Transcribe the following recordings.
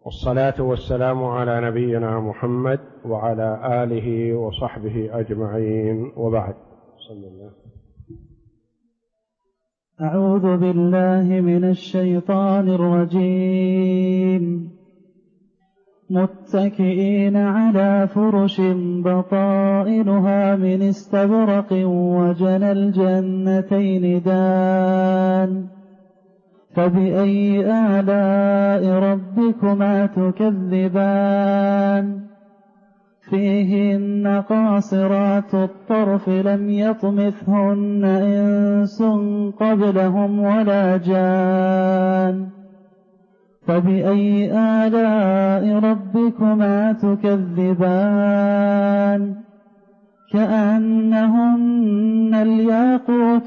والصلاة والسلام على نبينا محمد وعلى آله وصحبه أجمعين، وبعد. صلى الله. أعوذ بالله من الشيطان الرجيم. متكئين على فرش بطائنها من استبرق وجنى الجنتين دان، فبأي آلاء ربكما تكذبان؟ فيهن قاصرات الطرف لم يطمثهن إنس قبلهم ولا جان، فبأي آلاء ربكما تكذبان؟ كأنهن الياقوت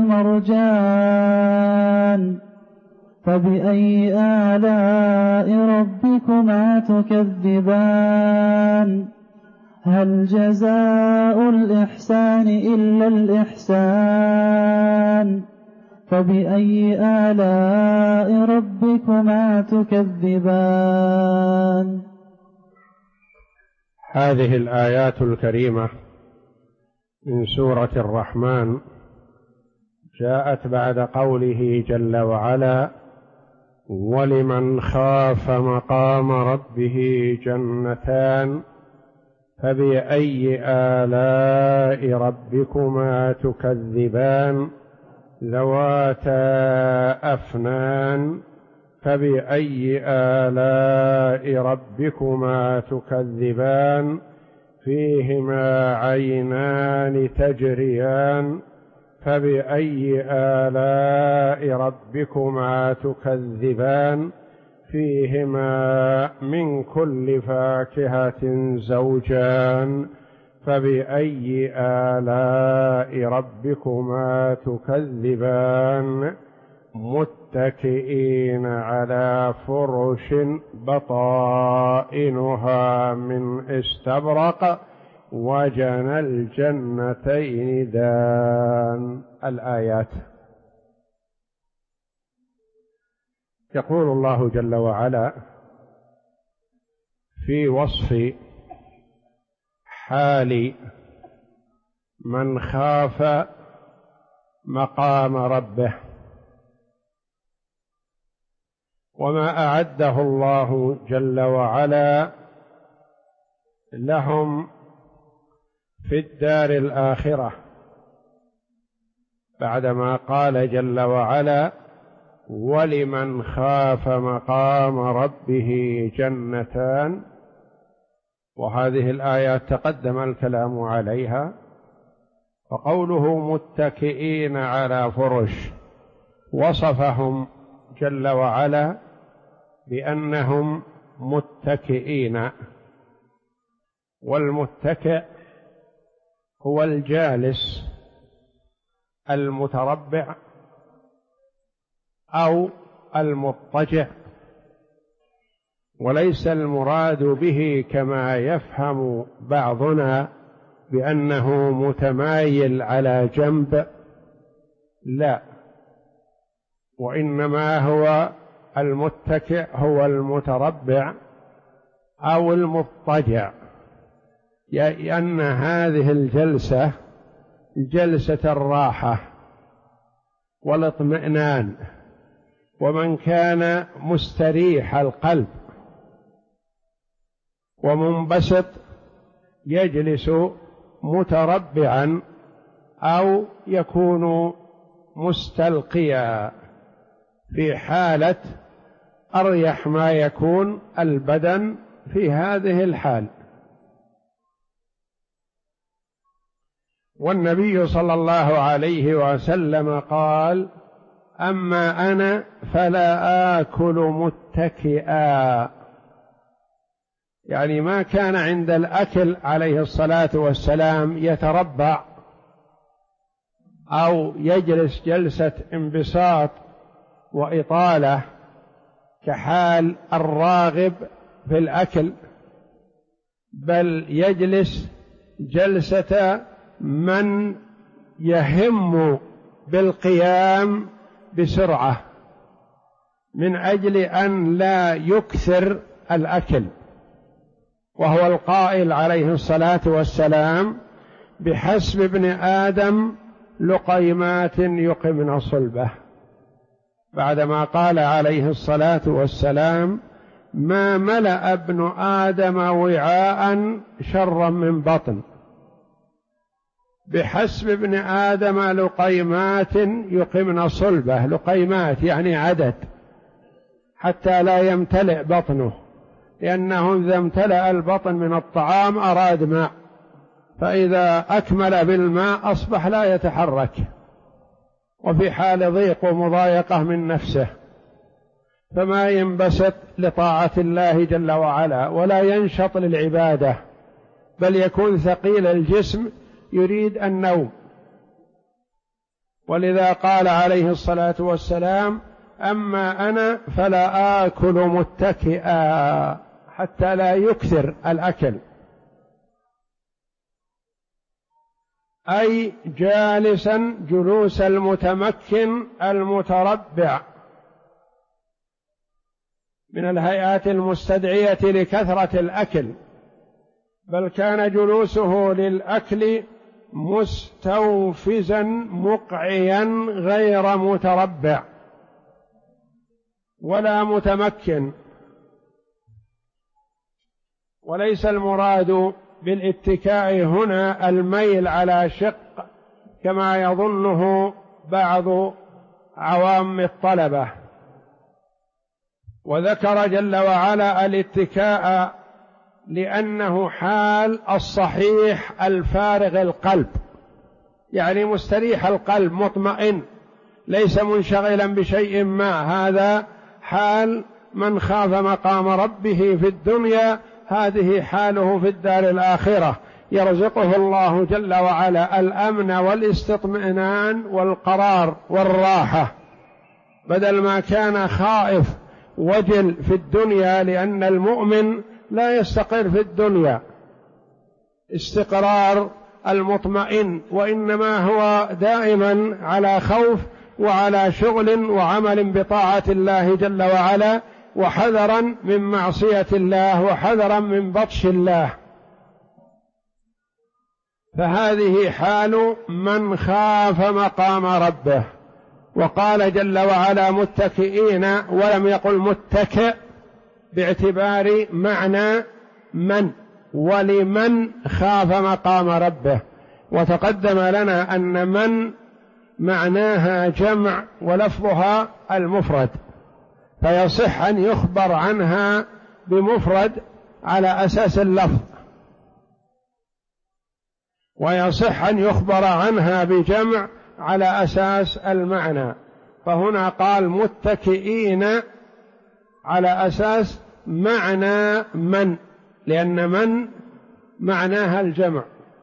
والمرجان، فبأي آلاء ربكما تكذبان؟ هل جزاء الإحسان إلا الإحسان؟ فبأي آلاء ربكما تكذبان؟ هذه الآيات الكريمة من سورة الرحمن جاءت بعد قوله جل وعلا: ولمن خاف مقام ربه جنتان فبأي آلاء ربكما تكذبان ذواتا أفنان فبأي آلاء ربكما تكذبان فيهما عينان تجريان فبأي آلاء ربكما تكذبان فيهما من كل فاكهة زوجان فبأي آلاء ربكما تكذبان متكئين على فرش بطائنها من استبرق وجنى الجنتين دان. الآيات. يقول الله جل وعلا في وصف حال من خاف مقام ربه وما أعده الله جل وعلا لهم في الدار الآخرة، بعدما قال جل وعلا: ولمن خاف مقام ربه جنتان. وهذه الآيات تقدم الكلام عليها، وقوله متكئين على فرش وصفهم جل وعلا بأنهم متكئين، والمتكئ هو الجالس المتربع أو المضطجع، وليس المراد به كما يفهم بعضنا بأنه متمايل على جنب، لا، وإنما هو المتكئ هو المتربع أو المضطجع، لأن هذه الجلسة جلسة الراحة والاطمئنان، ومن كان مستريح القلب ومنبسط يجلس متربعا أو يكون مستلقيا في حالة أريح ما يكون البدن في هذه الحال. والنبي صلى الله عليه وسلم قال: أما أنا فلا آكل متكئا، يعني ما كان عند الأكل عليه الصلاة والسلام يتربع أو يجلس جلسة انبساط وإطالة كحال الراغب في الأكل، بل يجلس جلسة من يهم بالقيام بسرعة من أجل أن لا يكثر الأكل، وهو القائل عليه الصلاة والسلام: بحسب ابن آدم لقيمات يقمن صلبه، بعدما قال عليه الصلاة والسلام: ما ملأ ابن آدم وعاء شرا من بطن. بحسب ابن آدم لقيمات يقمن صلبه، لقيمات يعني عدد، حتى لا يمتلئ بطنه، لأنه إذا امتلأ البطن من الطعام أراد ماء، فإذا أكمل بالماء أصبح لا يتحرك، وفي حال ضيق ومضايقة من نفسه، فما ينبسط لطاعة الله جل وعلا ولا ينشط للعبادة، بل يكون ثقيل الجسم يريد النوم. ولذا قال عليه الصلاة والسلام: أما أنا فلا آكل متكئا، حتى لا يكثر الأكل، أي جالسا جلوس المتمكن المتربع من الهيئات المستدعية لكثرة الأكل، بل كان جلوسه للأكل مستوفزا مقعيا غير متربع ولا متمكن. وليس المراد بالاتكاء هنا الميل على شق كما يظنه بعض عوام الطلبة، وذكر جل وعلا الاتكاء لأنه حال الصحيح الفارغ القلب، يعني مستريح القلب مطمئن ليس منشغلا بشيء ما. هذا حال من خاف مقام ربه في الدنيا، هذه حاله في الدار الآخرة، يرزقه الله جل وعلا الأمن والاستطمئنان والقرار والراحة، بدل ما كان خائف وجل في الدنيا، لأن المؤمن لا يستقر في الدنيا استقرار المطمئن، وإنما هو دائما على خوف وعلى شغل وعمل بطاعة الله جل وعلا، وحذرا من معصية الله وحذرا من بطش الله. فهذه حال من خاف مقام ربه. وقال جل وعلا متكئين، ولم يقل متكئ باعتبار معنى من، ولمن خاف مقام ربه. وتقدم لنا أن من معناها جمع ولفظها المفرد، فيصح أن يخبر عنها بمفرد على أساس اللفظ، ويصح أن يخبر عنها بجمع على أساس المعنى. فهنا قال متكئين على أساس معنى من، لأن من معناها الجمع.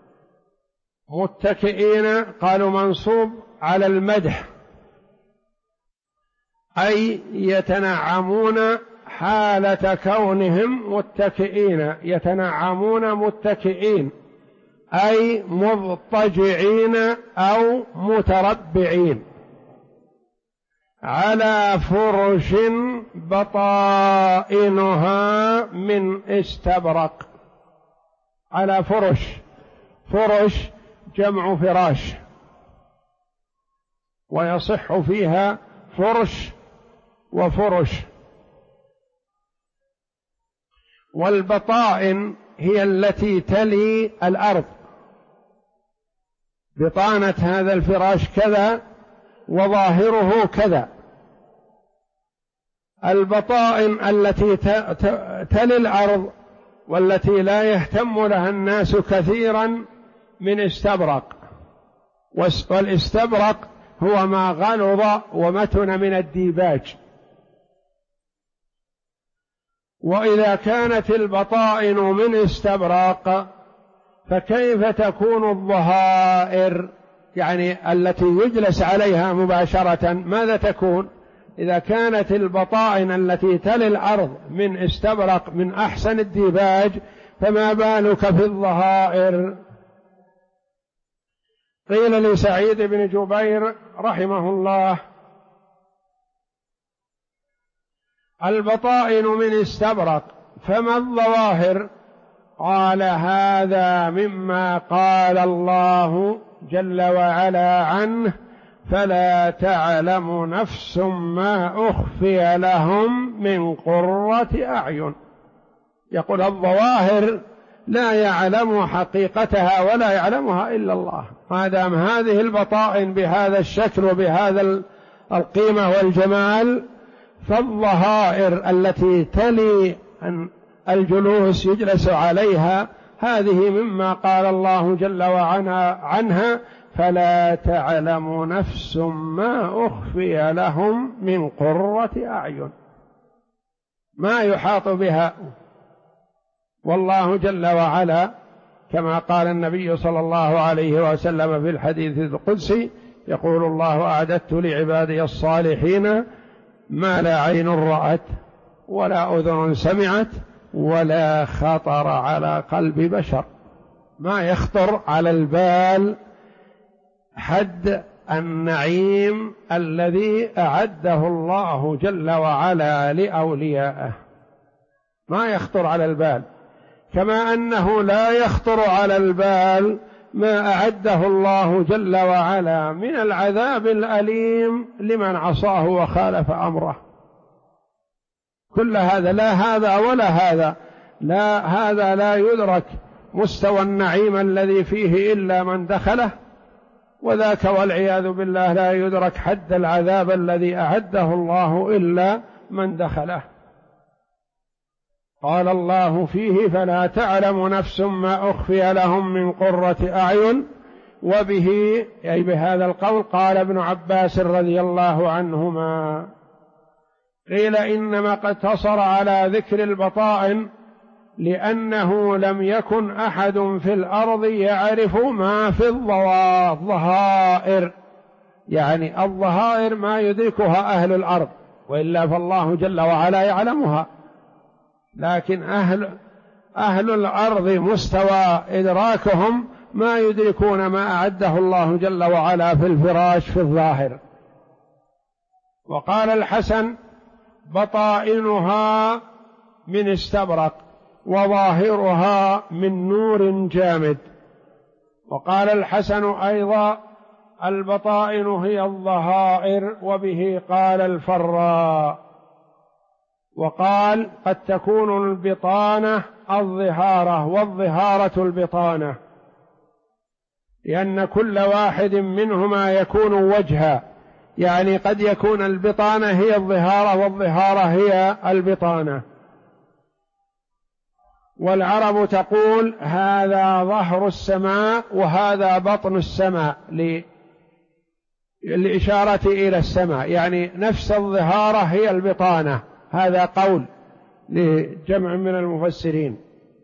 متكئين قالوا منصوب على المدح، أي يتنعمون حالة كونهم متكئين، يتنعمون متكئين أي مضطجعين أو متربعين على فرش بطائنها من استبرق. على فرش، فرش جمع فراش، ويصح فيها فرش وفرش. والبطائن هي التي تلي الأرض، بطانة هذا الفراش كذا وظاهره كذا. البطائن التي تلي الأرض والتي لا يهتم لها الناس كثيرا من استبرق، والاستبرق هو ما غلظ ومتن من الديباج. وإذا كانت البطائن من استبرق فكيف تكون الظهائر، يعني التي يجلس عليها مباشرة، ماذا تكون؟ إذا كانت البطائن التي تلي الأرض من استبرق من أحسن الديباج، فما بالك في الظهائر؟ قيل لسعيد بن جبير رحمه الله: البطائن من استبرق فما الظواهر؟ قال هذا مما قال الله جل وعلا عنه فلا تعلم نفس ما أخفي لهم من قرة أعين. يقول الظواهر لا يعلم حقيقتها ولا يعلمها إلا الله. ما دام هذه البطائن بهذا الشكل وبهذا القيمة والجمال، فالظهائر التي تلي الجلوس يجلس عليها هذه مما قال الله جل وعلا عنها فلا تعلم نفس ما أخفي لهم من قرة أعين، ما يحاط بها. والله جل وعلا كما قال النبي صلى الله عليه وسلم في الحديث القدسي يقول الله أعددت لعبادي الصالحين ما لا عين رأت ولا أذن سمعت ولا خطر على قلب بشر. ما يخطر على البال حد النعيم الذي أعده الله جل وعلا لأوليائه، ما يخطر على البال، كما أنه لا يخطر على البال ما أعده الله جل وعلا من العذاب الأليم لمن عصاه وخالف أمره. كل هذا لا هذا ولا هذا، لا هذا لا يدرك مستوى النعيم الذي فيه إلا من دخله، وذاك والعياذ بالله لا يدرك حد العذاب الذي أعده الله إلا من دخله. قال الله فيه فلا تعلم نفس ما أخفي لهم من قرة أعين. وبه أي بهذا القول قال ابن عباس رضي الله عنهما قيل إنما قد اقتصر على ذكر البطائن لأنه لم يكن أحد في الأرض يعرف ما في الظهائر، يعني الظهائر ما يدركها أهل الأرض، وإلا فالله جل وعلا يعلمها، لكن أهل الأرض مستوى إدراكهم ما يدركون ما أعده الله جل وعلا في الفراش في الظاهر. وقال الحسن بطائنها من استبرق وظاهرها من نور جامد. وقال الحسن أيضا البطائن هي الظهائر، وبه قال الفراء. وقال قد تكون البطانة الظهارة والظهارة البطانة، لأن كل واحد منهما يكون وجها، يعني قد يكون البطانة هي الظهارة والظهارة هي البطانة. والعرب تقول هذا ظهر السماء وهذا بطن السماء للإشارة إلى السماء، يعني نفس الظهارة هي البطانة. هذا قول لجمع من المفسرين.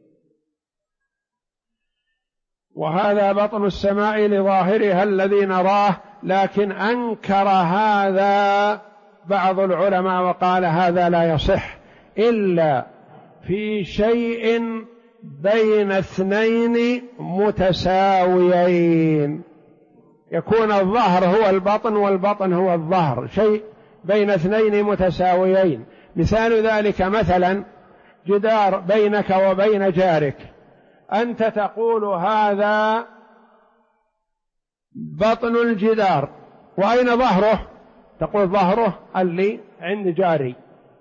وهذا بطن السماء لظاهرها الذي نراه، لكن أنكر هذا بعض العلماء وقال هذا لا يصح إلا في شيء بين اثنين متساويين، يكون الظهر هو البطن والبطن هو الظهر، شيء بين اثنين متساويين. مثال ذلك مثلا جدار بينك وبين جارك، أنت تقول هذا بطن الجدار، وأين ظهره؟ تقول ظهره اللي عند جاري.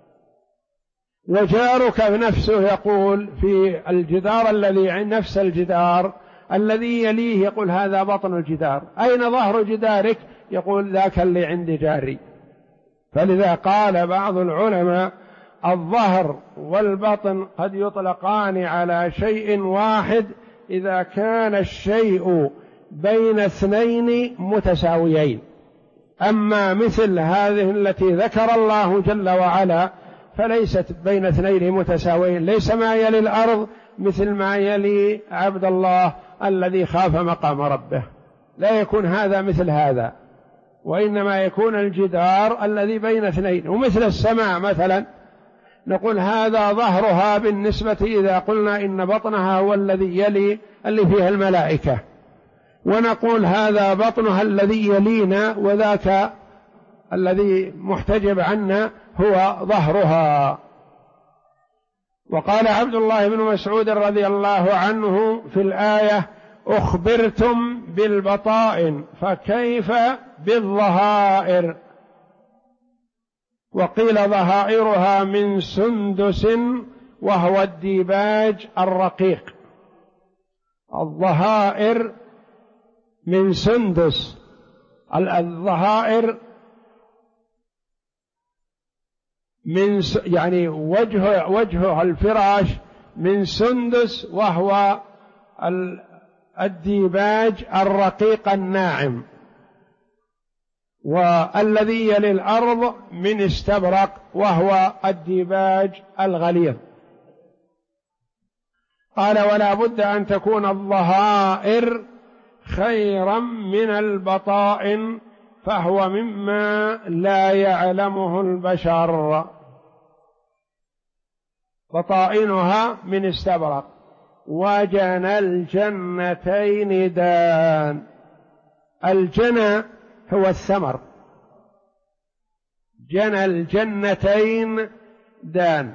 وجارك نفسه يقول في الجدار الذي عند نفس الجدار الذي يليه يقول هذا بطن الجدار. أين ظهر جدارك؟ يقول ذاك اللي عند جاري. فلذا قال بعض العلماء الظهر والبطن قد يطلقان على شيء واحد إذا كان الشيء بين اثنين متساويين. أما مثل هذه التي ذكر الله جل وعلا فليست بين اثنين متساويين، ليس ما يلي الأرض مثل ما يلي عبد الله الذي خاف مقام ربه، لا يكون هذا مثل هذا، وإنما يكون الجدار الذي بين اثنين. ومثل السماء مثلا نقول هذا ظهرها بالنسبة إذا قلنا إن بطنها هو الذي يلي اللي فيها الملائكة، ونقول هذا بطنها الذي يلينا وذاك الذي محتجب عنا هو ظهرها. وقال عبد الله بن مسعود رضي الله عنه في الآية: أخبرتم بالبطائن فكيف بالظهائر؟ وقيل: ظهائرها من سندس وهو الديباج الرقيق. الظهائر من سندس، الظهائر من يعني وجه الفراش من سندس، وهو الديباج الرقيق الناعم، والذي يلي الأرض من استبرق وهو الديباج الغليظ. قال: ولا بد أن تكون الظهائر خيرا من البطائن، فهو مما لا يعلمه البشر. بطائنها من استبرق. وجنى الجنتين دان. الجنى هو الثمر. جنى الجنتين دان،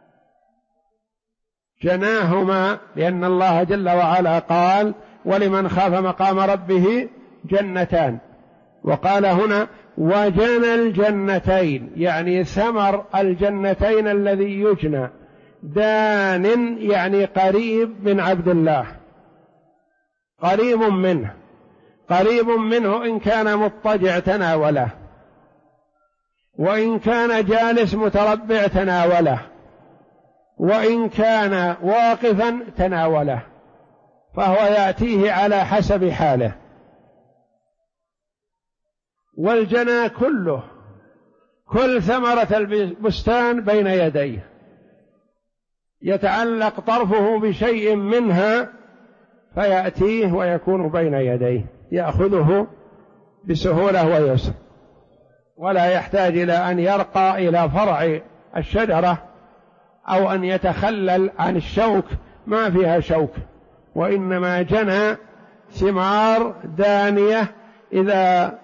جناهما، لأن الله جل وعلا قال: ولمن خاف مقام ربه جنتان. وقال هنا: وجنى الجنتين، يعني ثمر الجنتين الذي يجنى. دان يعني قريب من عبد الله، قريب منه، قريب منه إن كان مضطجع تناوله، وإن كان جالس متربع تناوله، وإن كان واقفا تناوله، فهو يأتيه على حسب حاله. والجنى كله، كل ثمرة البستان بين يديه، يتعلق طرفه بشيء منها فيأتيه ويكون بين يديه، يأخذه بسهولة ويسر، ولا يحتاج إلى أن يرقى إلى فرع الشجرة أو أن يتخلل عن الشوك، ما فيها شوك، وإنما جنى ثمار دانية إذا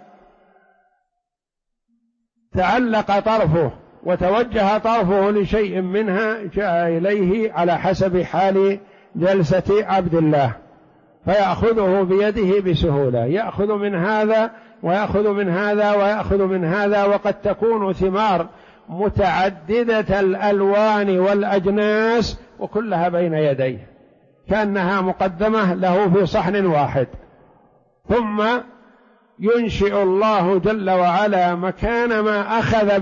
تعلق طرفه وتوجه طرفه لشيء منها جاء إليه على حسب حال جلسة عبد الله، فيأخذه بيده بسهولة، يأخذ من هذا ويأخذ من هذا ويأخذ من هذا. وقد تكون ثمار متعددة الألوان والأجناس وكلها بين يديه، كأنها مقدمة له في صحن واحد. ثم ينشئ الله جل وعلا مكان ما أخذ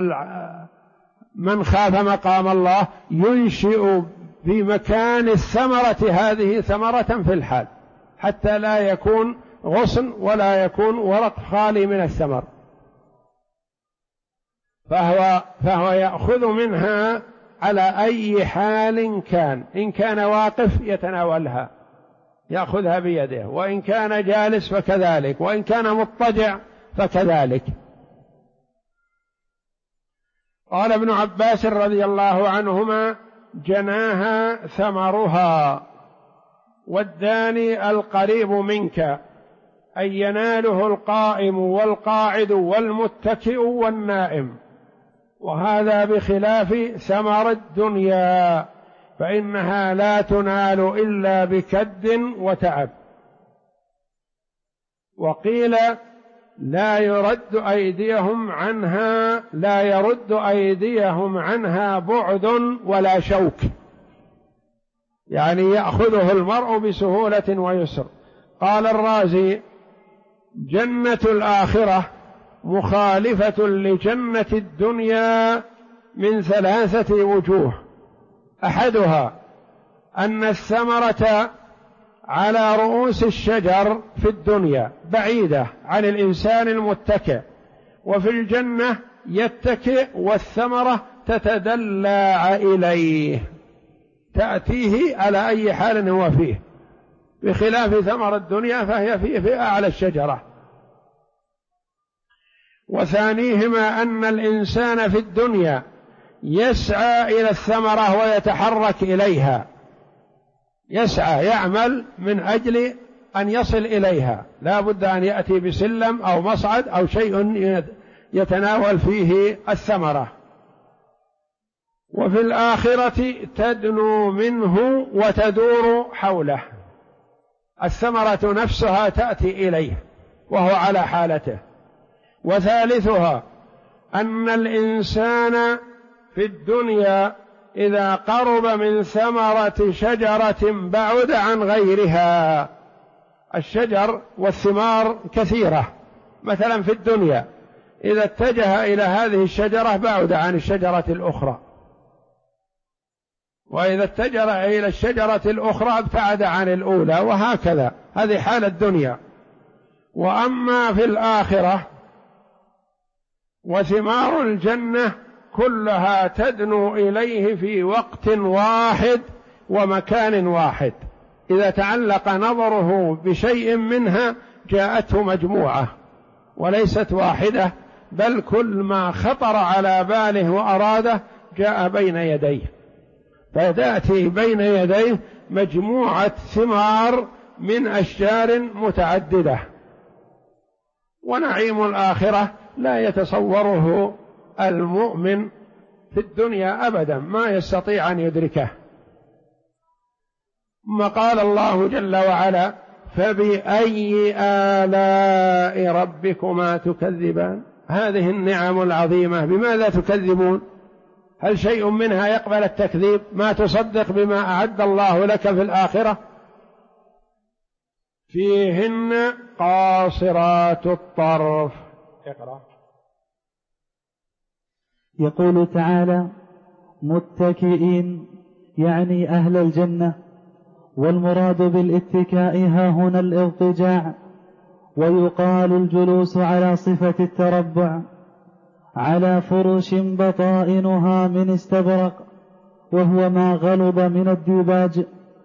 من خاف مقام الله، ينشئ في مكان الثمرة هذه ثمرة في الحال، حتى لا يكون غصن ولا يكون ورق خالي من الثمر، فهو يأخذ منها على أي حال كان. إن كان واقف يتناولها يأخذها بيده، وإن كان جالس فكذلك، وإن كان مضطجع فكذلك. قال ابن عباس رضي الله عنهما: جناها ثمرها، والداني القريب منك، أي يناله القائم والقاعد والمتكئ والنائم. وهذا بخلاف ثمر الدنيا، فإنها لا تنال إلا بكد وتعب. وقيل: لا يرد أيديهم عنها بعد ولا شوك، يعني يأخذه المرء بسهولة ويسر. قال الرازي: جنة الآخرة مخالفة لجنة الدنيا من 3 وجوه. أحدها أن الثمرة على رؤوس الشجر في الدنيا بعيدة عن الإنسان المتكئ، وفي الجنة يتكئ والثمرة تتدلى إليه، تأتيه على أي حال هو فيه، بخلاف ثمر الدنيا فهي في أعلى الشجرة. وثانيهما أن الإنسان في الدنيا يسعى إلى الثمرة ويتحرك إليها، يسعى يعمل من أجل أن يصل إليها، لا بد أن يأتي بسلم أو مصعد أو شيء يتناول فيه الثمرة. وفي الآخرة تدنو منه وتدور حوله، الثمرة نفسها تأتي إليه وهو على حالته. وثالثها أن الإنسان في الدنيا إذا قرب من ثمرة شجرة بعد عن غيرها. الشجر والثمار كثيرة، مثلا في الدنيا إذا اتجه إلى هذه الشجرة بعد عن الشجرة الأخرى، وإذا اتجه إلى الشجرة الأخرى ابتعد عن الأولى، وهكذا. هذه حال الدنيا. وأما في الآخرة وثمار الجنة كلها تدنو إليه في وقت واحد ومكان واحد، إذا تعلق نظره بشيء منها جاءته مجموعة وليست واحدة، بل كل ما خطر على باله وأراده جاء بين يديه، فتأتي بين يديه مجموعة ثمار من أشجار متعددة. ونعيم الآخرة لا يتصوره المؤمن في الدنيا أبدا، ما يستطيع أن يدركه. ثم قال الله جل وعلا: فبأي آلاء ربكما تكذبان. هذه النعم العظيمة بماذا تكذبون؟ هل شيء منها يقبل التكذيب؟ ما تصدق بما أعد الله لك في الآخرة؟ فيهن قاصرات الطرف. اقرأ. يقول تعالى: متكئين، يعني أهل الجنة، والمراد بالاتكاء ها هنا الاضطجاع، ويقال الجلوس على صفة التربع، على فرش بطائنها من استبرق، وهو ما غلظ من الديباج.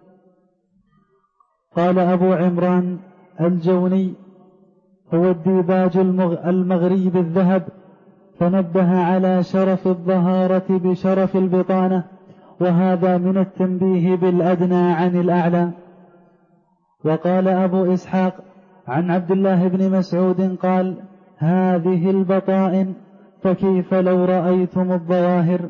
قال أبو عمران الجوني: هو الديباج المغري بالذهب، فنبه على شرف الظهارة بشرف البطانة، وهذا من التنبيه بالأدنى عن الأعلى. وقال أبو إسحاق عن عبد الله بن مسعود قال: هذه البطائن، فكيف لو رأيتم الظواهر.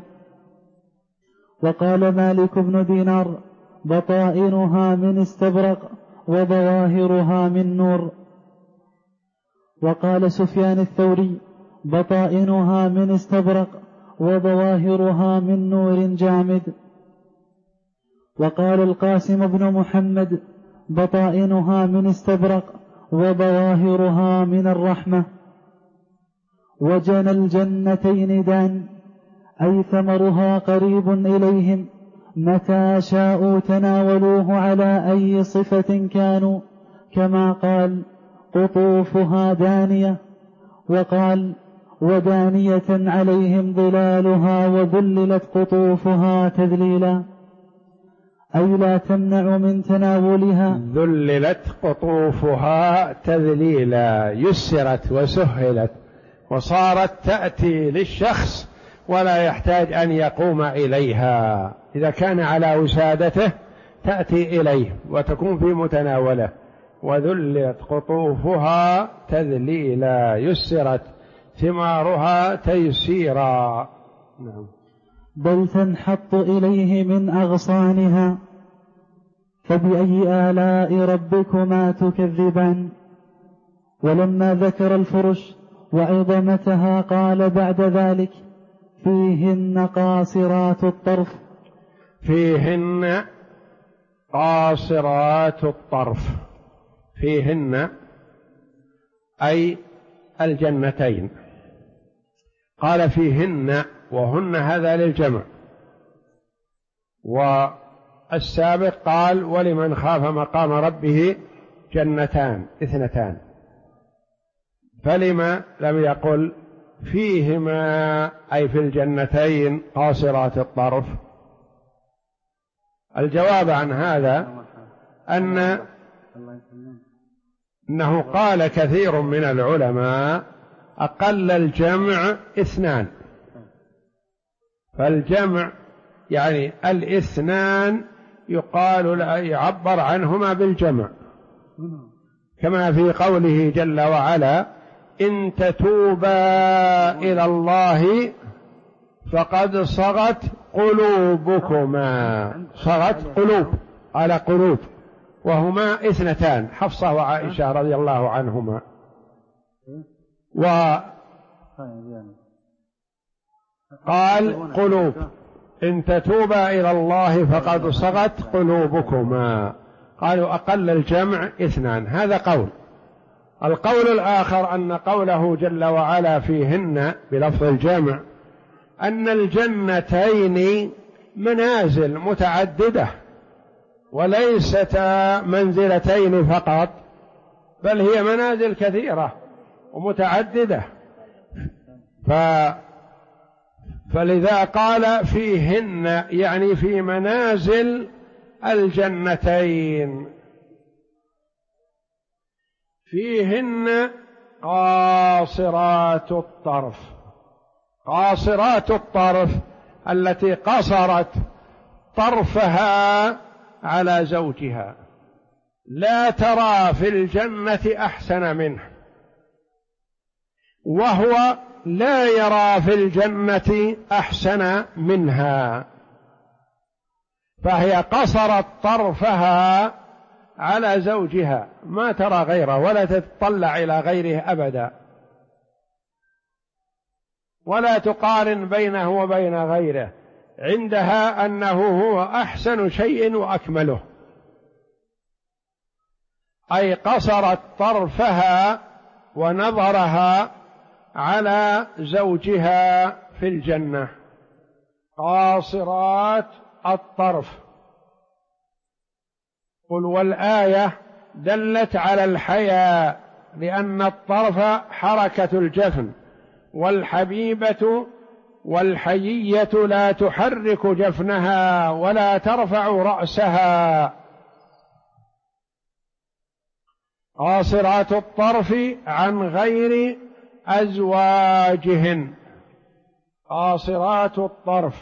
وقال مالك بن دينار: بطائنها من استبرق وظواهرها من نور. وقال سفيان الثوري: بطائنها من استبرق وظواهرها من نور جامد. وقال القاسم بن محمد: بطائنها من استبرق وظواهرها من الرحمة. وجنى الجنتين دان، أي ثمرها قريب إليهم، متى شاءوا تناولوه على أي صفة كانوا، كما قال: قطوفها دانية. وقال: ودانية عليهم ظلالها وذللت قطوفها تذليلا، أي لا تمنع من تناولها. ذللت قطوفها تذليلا، يسرت وسهلت وصارت تأتي للشخص ولا يحتاج أن يقوم إليها، إذا كان على وسادته تأتي إليه وتكون في متناوله. وذلت قطوفها تذليلا، يسرت ثمارها تيسيرا. نعم. بل تنحط إليه من أغصانها. فبأي آلاء ربكما تكذبان. ولما ذكر الفرش وعظمتها قال بعد ذلك: فيهن قاصرات الطرف. فيهن قاصرات الطرف، فيهن أي الجنتين. قال فيهن، وهن هذا للجمع. والسابق قال: ولمن خاف مقام ربه جنتان اثنتان، فلما لم يقل فيهما أي في الجنتين قاصرات الطرف؟ الجواب عن هذا أنه قال كثير من العلماء: أقل الجمع اثنان، فالجمع يعني الاثنان يقال يعبر عنهما بالجمع، كما في قوله جل وعلا: إن تتوبا إلى الله فقد صغت قلوبكما. صغت قلوب على قلوب، وهما اثنتان، حفصة وعائشة رضي الله عنهما. وقال قلوب، إن تتوبا إلى الله فقد صغت قلوبكما. قالوا أقل الجمع اثنان، هذا قول. القول الآخر أن قوله جل وعلا فيهن بلفظ الجمع أن الجنتين منازل متعددة وليستا منزلتين فقط، بل هي منازل كثيرة ومتعددة. فلذا قال فيهن، يعني في منازل الجنتين. فيهن قاصرات الطرف. قاصرات الطرف التي قصرت طرفها على زوجها، لا ترى في الجنة أحسن منه، وهو لا يرى في الجنة أحسن منها، فهي قصرت طرفها على زوجها، ما ترى غيره ولا تتطلع إلى غيره أبدا، ولا تقارن بينه وبين غيره، عندها أنه هو أحسن شيء وأكمله. أي قصرت طرفها ونظرها على زوجها في الجنة. قاصرات الطرف. قل والآية دلت على الحياء، لأن الطرف حركة الجفن، والحبيبة والحيية لا تحرك جفنها ولا ترفع رأسها. قاصرات الطرف عن غير أزواجهن. قاصرات الطرف.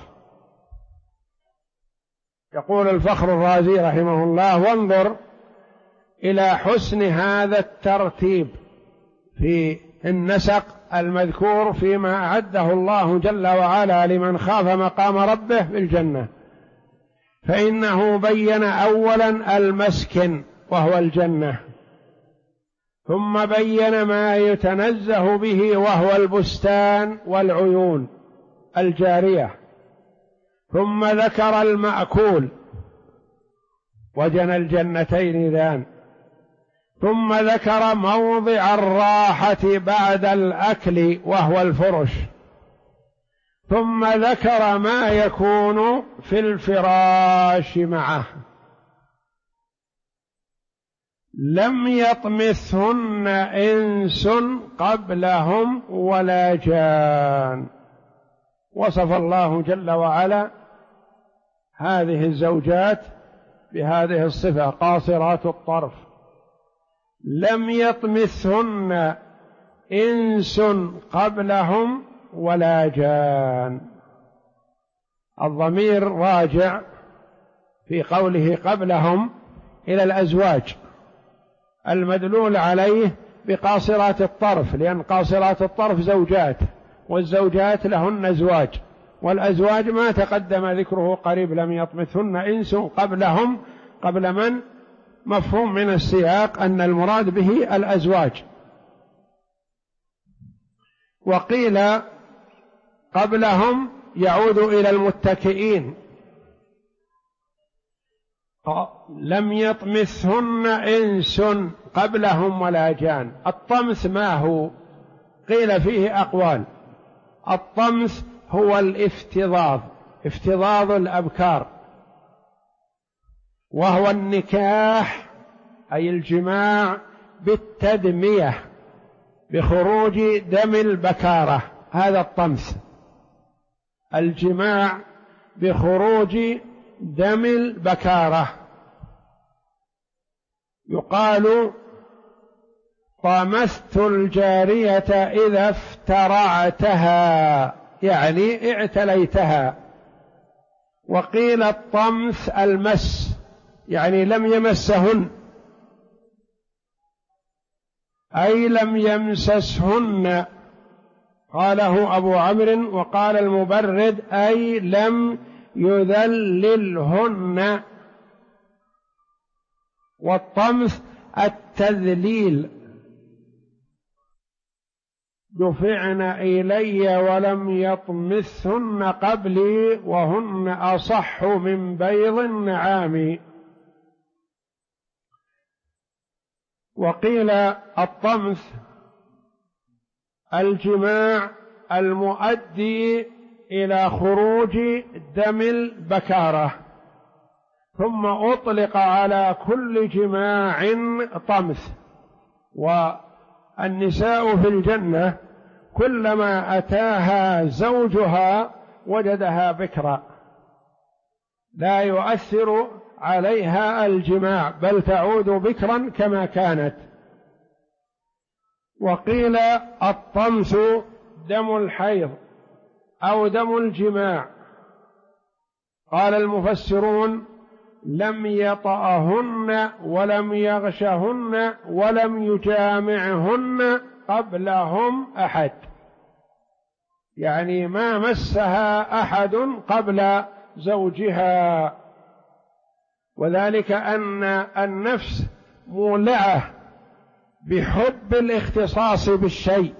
يقول الفخر الرازي رحمه الله: وانظر إلى حسن هذا الترتيب في النسق المذكور فيما أعده الله جل وعلا لمن خاف مقام ربه في الجنة، فإنه بين أولا المسكن وهو الجنة، ثم بين ما يتنزه به وهو البستان والعيون الجارية، ثم ذكر المأكول وجنى الجنتين ذان، ثم ذكر موضع الراحة بعد الأكل وهو الفرش، ثم ذكر ما يكون في الفراش معه. لم يطمثهن إنس قبلهم ولا جان. وصف الله جل وعلا هذه الزوجات بهذه الصفة: قاصرات الطرف. لم يطمثهن إنس قبلهم ولا جان. الضمير راجع في قوله قبلهم إلى الأزواج المدلول عليه بقاصرات الطرف، لأن قاصرات الطرف زوجات، والزوجات لهن أزواج، والأزواج ما تقدم ذكره قريب. لم يطمثهن إنس قبلهم، قبل من؟ مفهوم من السياق أن المراد به الأزواج. وقيل قبلهم يعود إلى المتكئين. لم يطمثهن إنس قبلهم ولا جان. الطمث ما هو؟ قيل فيه أقوال. الطمث هو الافتضاض، افتضاض الأبكار، وهو النكاح أي الجماع بالتدمية بخروج دم البكارة، هذا الطمث، الجماع بخروج دم البكارة. يقال طمثت الجارية إذا افترعتها، يعني اعتليتها. وقيل الطمث المس، يعني لم يمسهن، أي لم يمسسهن. قاله أبو عمرو. وقال المبرد أي لم يذللهن. والطمث التذليل، دفعن إلي ولم يطمثهن قبلي وهن أصح من بيض النعام. وقيل الطمث الجماع المؤدي إلى خروج دم البكارة، ثم أطلق على كل جماع طمث. والنساء في الجنة كلما أتاها زوجها وجدها بكرا، لا يؤثر عليها الجماع بل تعود بكرا كما كانت. وقيل الطمث دم الحيض أو دم الجماع. قال المفسرون: لم يطأهن ولم يغشهن ولم يجامعهن قبلهم أحد، يعني ما مسها أحد قبل زوجها. وذلك أن النفس مولعة بحب الاختصاص بالشيء،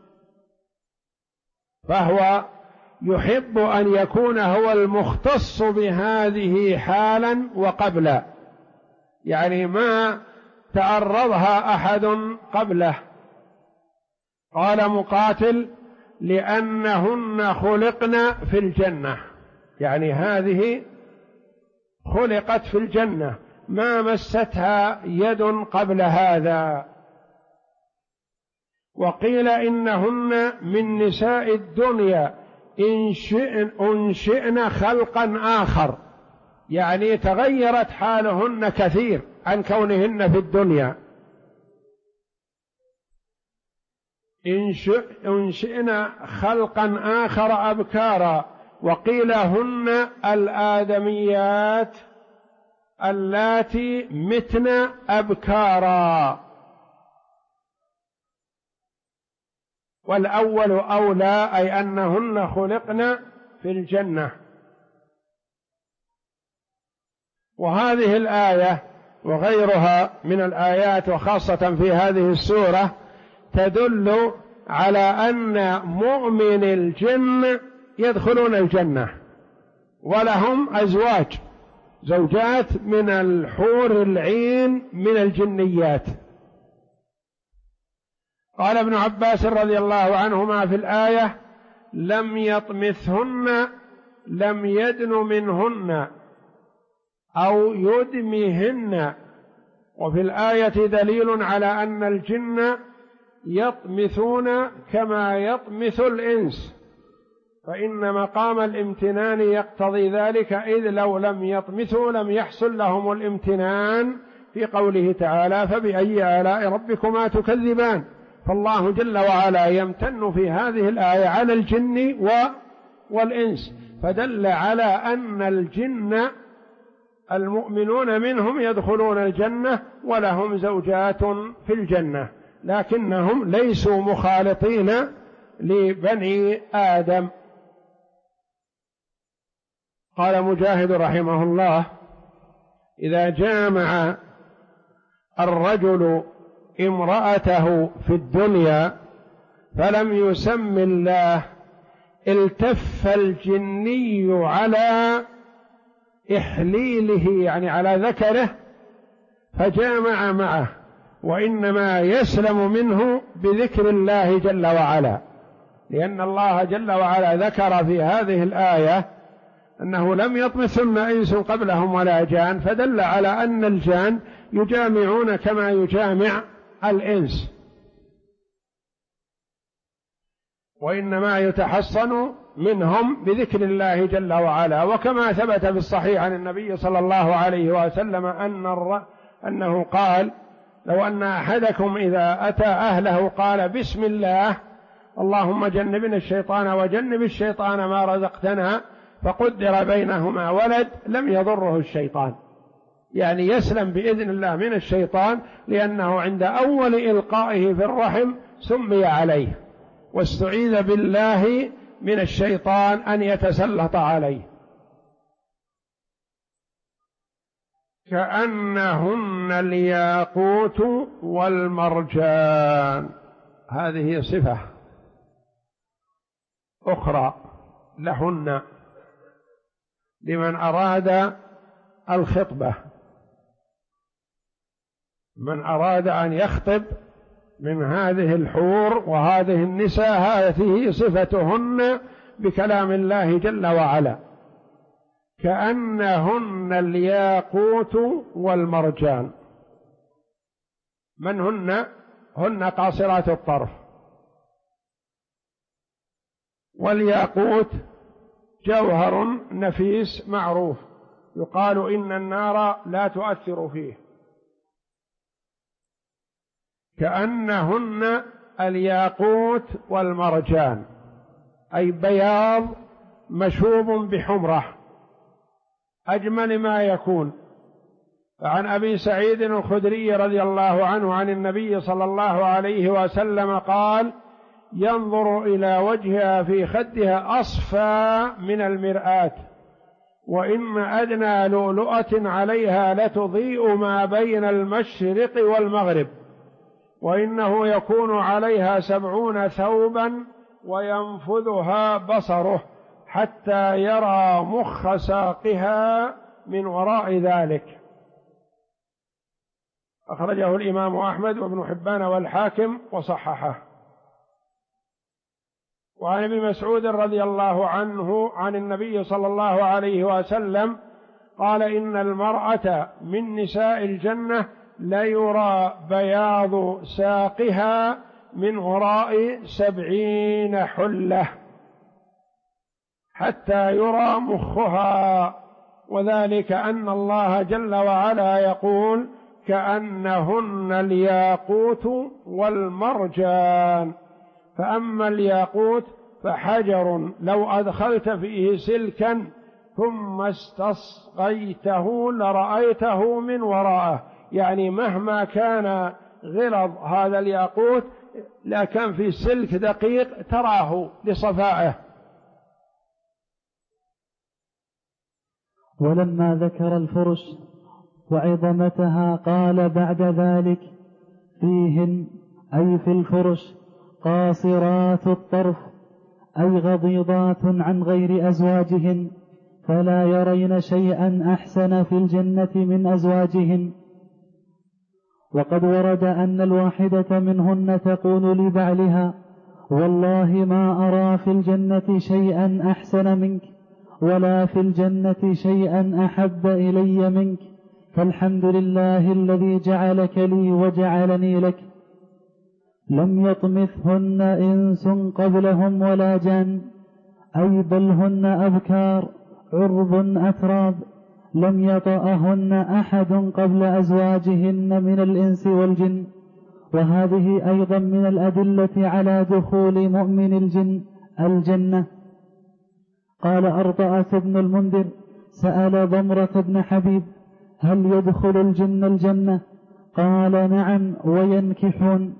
فهو يحب أن يكون هو المختص بهذه حالا وقبلا، يعني ما تعرضها أحد قبله. قال مقاتل: لأنهن خلقن في الجنة، يعني هذه خلقت في الجنة ما مستها يد قبل هذا. وقيل إنهن من نساء الدنيا أنشئن خلقا آخر، يعني تغيرت حالهن كثير عن كونهن في الدنيا. أنشئن خلقا آخر أبكارا. وقيل هن الآدميات اللاتي متن أبكارا، والأول أولى، أي أنهن خلقن في الجنة. وهذه الآية وغيرها من الآيات وخاصة في هذه السورة تدل على أن مؤمن الجن يدخلون الجنة ولهم أزواج، زوجات من الحور العين من الجنيات. قال ابن عباس رضي الله عنهما في الآية: لم يطمثهن، لم يدن منهن أو يدمهن. وفي الآية دليل على أن الجن يطمثون كما يطمث الإنس، فإن مقام الامتنان يقتضي ذلك، إذ لو لم يطمثوا لم يحصل لهم الامتنان في قوله تعالى: فبأي آلاء ربكما تكذبان. فالله جل وعلا يمتن في هذه الآية على الجن والإنس، فدل على أن الجن المؤمنون منهم يدخلون الجنة ولهم زوجات في الجنة، لكنهم ليسوا مخالطين لبني آدم. قال مجاهد رحمه الله: إذا جامع الرجل امرأته في الدنيا فلم يسم الله التف الجني على إحليله، يعني على ذكره، فجامع معه، وإنما يسلم منه بذكر الله جل وعلا، لأن الله جل وعلا ذكر في هذه الآية أنه لم يطمثن إنس قبلهم ولا جان، فدل على أن الجان يجامعون كما يجامع الإنس، وإنما يتحصن منهم بذكر الله جل وعلا. وكما ثبت في الصحيح عن النبي صلى الله عليه وسلم أنه قال: لو أن أحدكم إذا أتى أهله قال: بسم الله اللهم جنبنا الشيطان وجنب الشيطان ما رزقتنا، فقدر بينهما ولد، لم يضره الشيطان، يعني يسلم بإذن الله من الشيطان، لأنه عند أول إلقائه في الرحم سمي عليه، واستعيذ بالله من الشيطان أن يتسلط عليه. كأنهن الياقوت والمرجان. هذه صفة أخرى لهن لمن أراد الخطبة، من أراد أن يخطب من هذه الحور وهذه النساء، هذه صفتهن بكلام الله جل وعلا، كأنهن الياقوت والمرجان. من هن؟ هن قاصرات الطرف، والياقوت جوهر نفيس معروف، يقال إن النار لا تؤثر فيه. كأنهن الياقوت والمرجان، أي بياض مشوب بحمرة أجمل ما يكون. فعن أبي سعيد الخدري رضي الله عنه عن النبي صلى الله عليه وسلم قال: ينظر إلى وجهها في خدها أصفى من المرآة، وإن أدنى لؤلؤة عليها لتضيء ما بين المشرق والمغرب، وإنه يكون عليها 70 ثوبا وينفذها بصره حتى يرى مخ ساقها من وراء ذلك. أخرجه الإمام أحمد وابن حبان والحاكم وصححه. وعن ابن مسعود رضي الله عنه عن النبي صلى الله عليه وسلم قال: إن المرأة من نساء الجنة ليرى بياض ساقها من وراء 70 حلة حتى يرى مخها، وذلك أن الله جل وعلا يقول: كأنهن الياقوت والمرجان. فأما الياقوت فحجر لو أدخلت فيه سلكا ثم استصغيته لرأيته من وراءه، يعني مهما كان غلظ هذا الياقوت لكن في سلك دقيق تراه لصفائه. ولما ذكر الفرش وعظمتها قال بعد ذلك: فيهن أي في الفرش قاصرات الطرف، أي غضيضات عن غير أزواجهن، فلا يرين شيئا أحسن في الجنة من أزواجهن. وقد ورد أن الواحدة منهن تقول لبعلها: والله ما أرى في الجنة شيئا أحسن منك، ولا في الجنة شيئا أحب إلي منك، فالحمد لله الذي جعلك لي وجعلني لك. لم يطمثهن إنس قبلهم ولا جان، أي بل هن أبكار عرب أتراب، لم يطأهن أحد قبل أزواجهن من الإنس والجن. وهذه أيضا من الأدلة على دخول مؤمن الجن الجنة. قال أرطأة بن المنذر: سأل ضمرة بن حبيب: هل يدخل الجن الجنة؟ قال: نعم، وينكحون.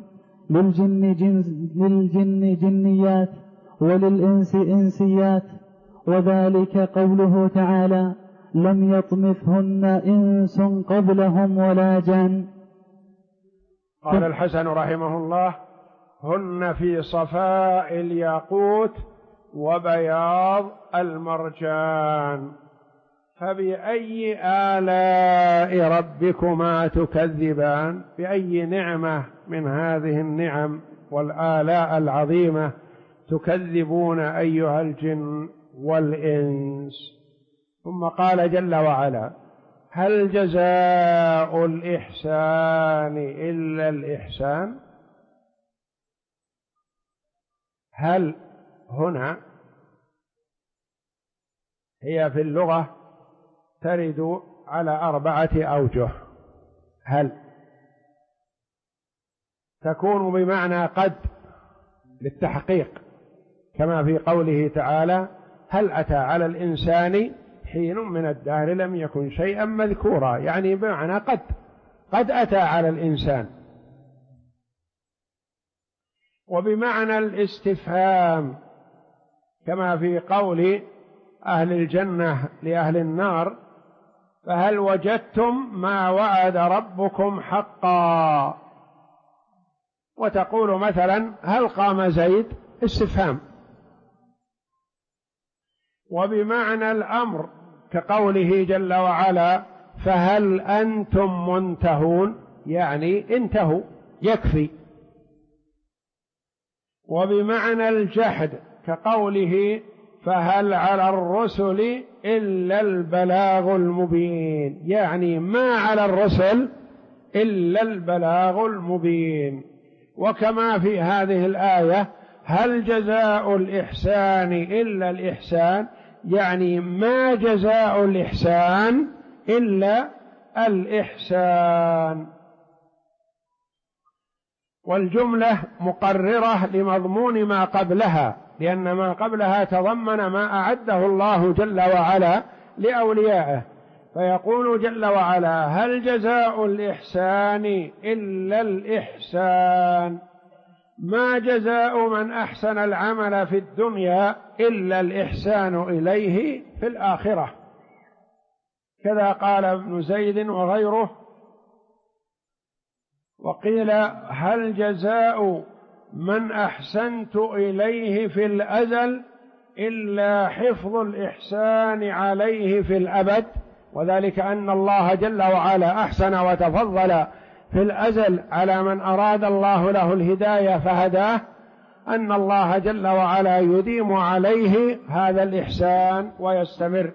للجن جنيات وللإنس إنسيات، وذلك قوله تعالى: لم يطمثهن إنس قبلهم ولا جان. قال الحسن رحمه الله: هن في صفاء الياقوت وبياض المرجان. فبأي آلاء ربكما تكذبان؟ بأي نعمة من هذه النعم والآلاء العظيمة تكذبون أيها الجن والإنس؟ ثم قال جل وعلا: هل جزاء الإحسان إلا الإحسان؟ هل هنا هي في اللغة ترد على 4 أوجه. هل تكون بمعنى قد للتحقيق، كما في قوله تعالى: هل أتى على الإنسان حين من الدهر لم يكن شيئا مذكورا، يعني بمعنى قد أتى على الإنسان. وبمعنى الاستفهام، كما في قول أهل الجنة لأهل النار: فهل وجدتم ما وعد ربكم حقا. وتقول مثلا هل قام زيد؟ استفهام. وبمعنى الأمر كقوله جل وعلا فهل أنتم منتهون، يعني انتهوا يكفي. وبمعنى الجحد كقوله فهل على الرسل إلا البلاغ المبين، يعني ما على الرسل إلا البلاغ المبين. وكما في هذه الآية هل جزاء الإحسان إلا الإحسان، يعني ما جزاء الإحسان إلا الإحسان. والجملة مقررة لمضمون ما قبلها، لأن ما قبلها تضمن ما أعده الله جل وعلا لأوليائه. فيقول جل وعلا هل جزاء الإحسان إلا الإحسان، ما جزاء من أحسن العمل في الدنيا إلا الإحسان إليه في الآخرة. كذا قال ابن زيد وغيره. وقيل هل جزاء من أحسنت إليه في الأزل إلا حفظ الإحسان عليه في الأبد، وذلك أن الله جل وعلا أحسن وتفضل في الأزل على من أراد الله له الهداية فهداه، أن الله جل وعلا يديم عليه هذا الإحسان ويستمر.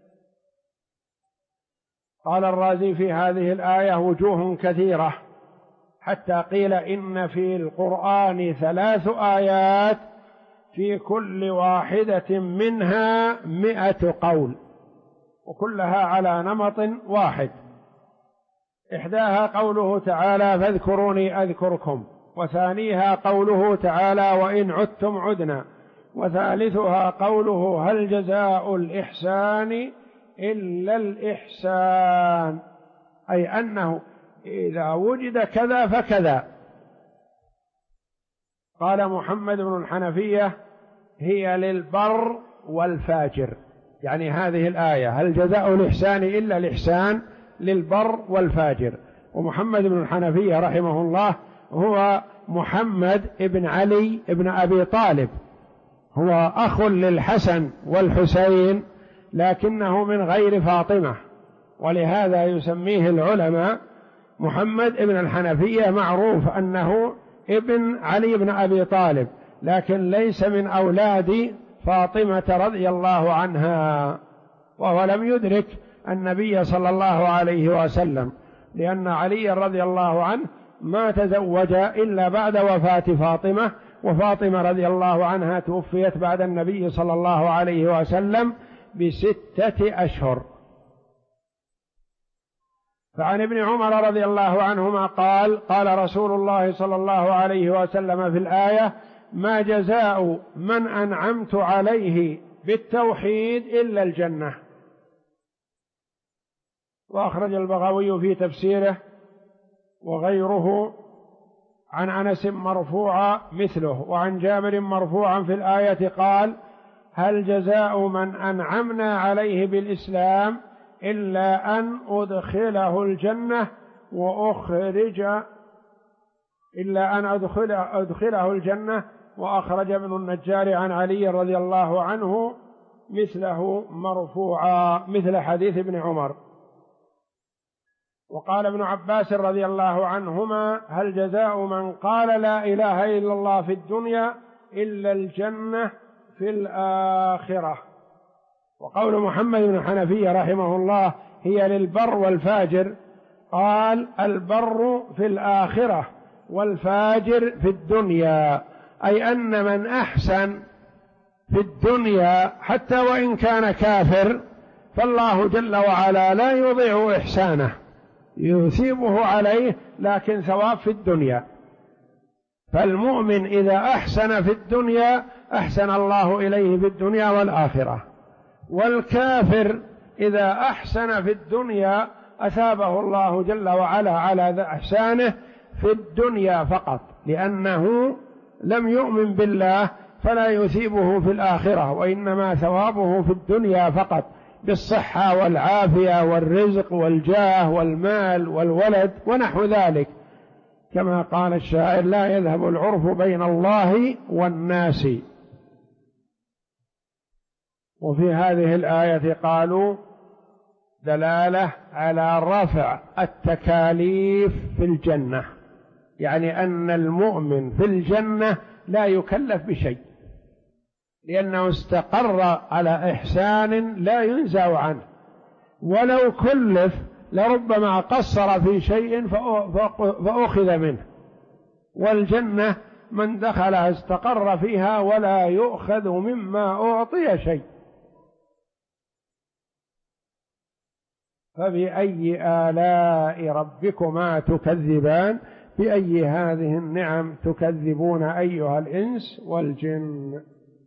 قال الرازي في هذه الآية وجوه كثيرة، حتى قيل إن في القرآن 3 آيات في كل واحدة منها 100 قول، وكلها على نمط واحد. إحداها قوله تعالى فاذكروني أذكركم، وثانيها قوله تعالى وإن عدتم عدنا، وثالثها قوله هل جزاء الإحسان إلا الإحسان، أي أنه إذا وجد كذا فكذا. قال محمد بن الحنفية هي للبر والفاجر، يعني هذه الآية هل جزاء الإحسان إلا الإحسان للبر والفاجر. ومحمد بن الحنفية رحمه الله هو محمد ابن علي ابن أبي طالب، هو أخ للحسن والحسين لكنه من غير فاطمة، ولهذا يسميه العلماء محمد ابن الحنفية، معروف أنه ابن علي بن أبي طالب، لكن ليس من أولاد فاطمة رضي الله عنها، وهو لم يدرك النبي صلى الله عليه وسلم، لأن علي رضي الله عنه ما تزوج إلا بعد وفاة فاطمة، وفاطمة رضي الله عنها توفيت بعد النبي صلى الله عليه وسلم ب6 أشهر. فعن ابن عمر رضي الله عنهما قال قال رسول الله صلى الله عليه وسلم في الآية ما جزاء من أنعمت عليه بالتوحيد إلا الجنة. وأخرج البغوي في تفسيره وغيره عن أنس مرفوعا مثله، وعن جابر مرفوعا في الآية قال هل جزاء من أنعمنا عليه بالإسلام إلا أن أدخله الجنة أدخله الجنة. وأخرج ابن النجار عن علي رضي الله عنه مثله مرفوعا مثل حديث ابن عمر. وقال ابن عباس رضي الله عنهما هل جزاء من قال لا إله إلا الله في الدنيا إلا الجنة في الآخرة. وقول محمد بن الحنفية رحمه الله هي للبر والفاجر، قال البر في الآخرة والفاجر في الدنيا، أي أن من أحسن في الدنيا حتى وإن كان كافر فالله جل وعلا لا يضيع إحسانه، يثيبه عليه لكن ثواب في الدنيا. فالمؤمن إذا أحسن في الدنيا أحسن الله إليه في الدنيا والآخرة، والكافر إذا أحسن في الدنيا أثابه الله جل وعلا على إحسانه في الدنيا فقط، لأنه لم يؤمن بالله فلا يثيبه في الآخرة، وإنما ثوابه في الدنيا فقط، بالصحة والعافية والرزق والجاه والمال والولد ونحو ذلك، كما قال الشاعر: لا يذهب العرف بين الله والناس. وفي هذه الآية قالوا دلالة على رفع التكاليف في الجنة، يعني أن المؤمن في الجنة لا يكلف بشيء، لأنه استقر على إحسان لا ينزع عنه، ولو كلف لربما قصر في شيء فأخذ منه. والجنة من دخلها استقر فيها ولا يؤخذ مما أعطي شيء. فبأي آلاء ربكما تكذبان؟ بأي هذه النعم تكذبون أيها الإنس والجن؟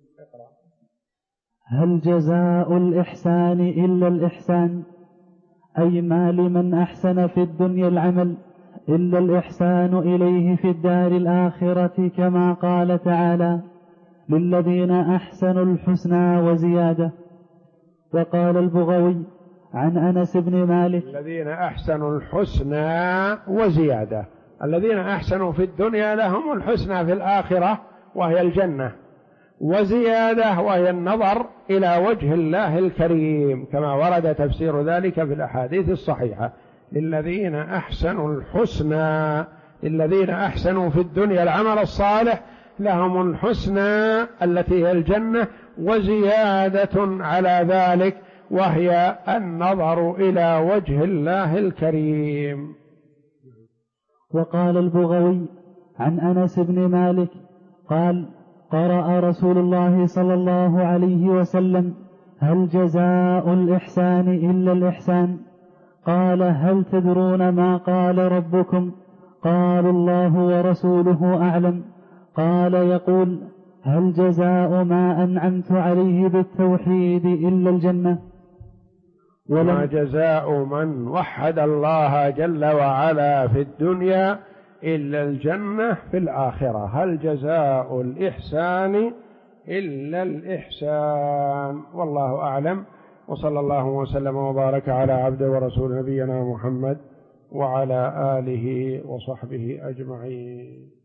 هل جزاء الإحسان إلا الإحسان؟ أي ما لمن أحسن في الدنيا العمل إلا الإحسان إليه في الدار الآخرة، كما قال تعالى: للذين أحسنوا الحسنى وزيادة. وقال البغوي عن أنس بن مالك: الذين أحسنوا الحسنى وزيادة، الذين أحسنوا في الدنيا لهم الحسنى في الآخرة وهي الجنة، وزيادة وهي النظر إلى وجه الله الكريم، كما ورد تفسير ذلك في الأحاديث الصحيحة: للذين أحسنوا الحسنى، الذين أحسنوا في الدنيا العمل الصالح لهم الحسنى التي هي الجنة، وزيادة على ذلك وهي النظر إلى وجه الله الكريم. وقال البغوي عن أنس بن مالك قال: قرأ رسول الله صلى الله عليه وسلم: هل جزاء الإحسان إلا الإحسان؟ قال: هل تدرون ما قال ربكم؟ قالوا: الله ورسوله أعلم. قال: يقول: هل جزاء ما أنعمت عليه بالتوحيد إلا الجنة؟ وما جزاء من وحد الله جل وعلا في الدنيا إلا الجنة في الآخرة. هل جزاء الإحسان إلا الإحسان؟ والله أعلم، وصلى الله وسلم وبارك على عبده ورسول نبينا محمد وعلى آله وصحبه أجمعين.